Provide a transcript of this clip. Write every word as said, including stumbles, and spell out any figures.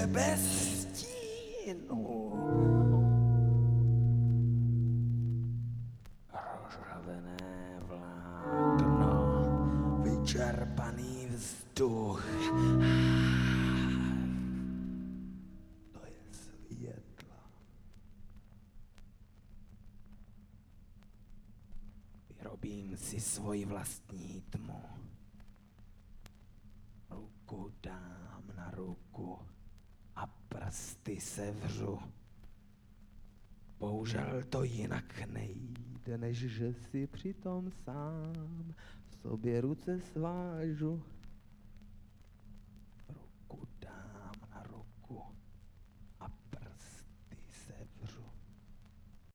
duše bez stínu. Rozřavené vlákno, vyčerpaný vzduch. To je světlo. Vyrobím si svoji vlastní tmu. Ruku dám na ruku a prsty sevřu. Bohužel to jinak nejde, než že si přitom sám v sobě ruce svážu.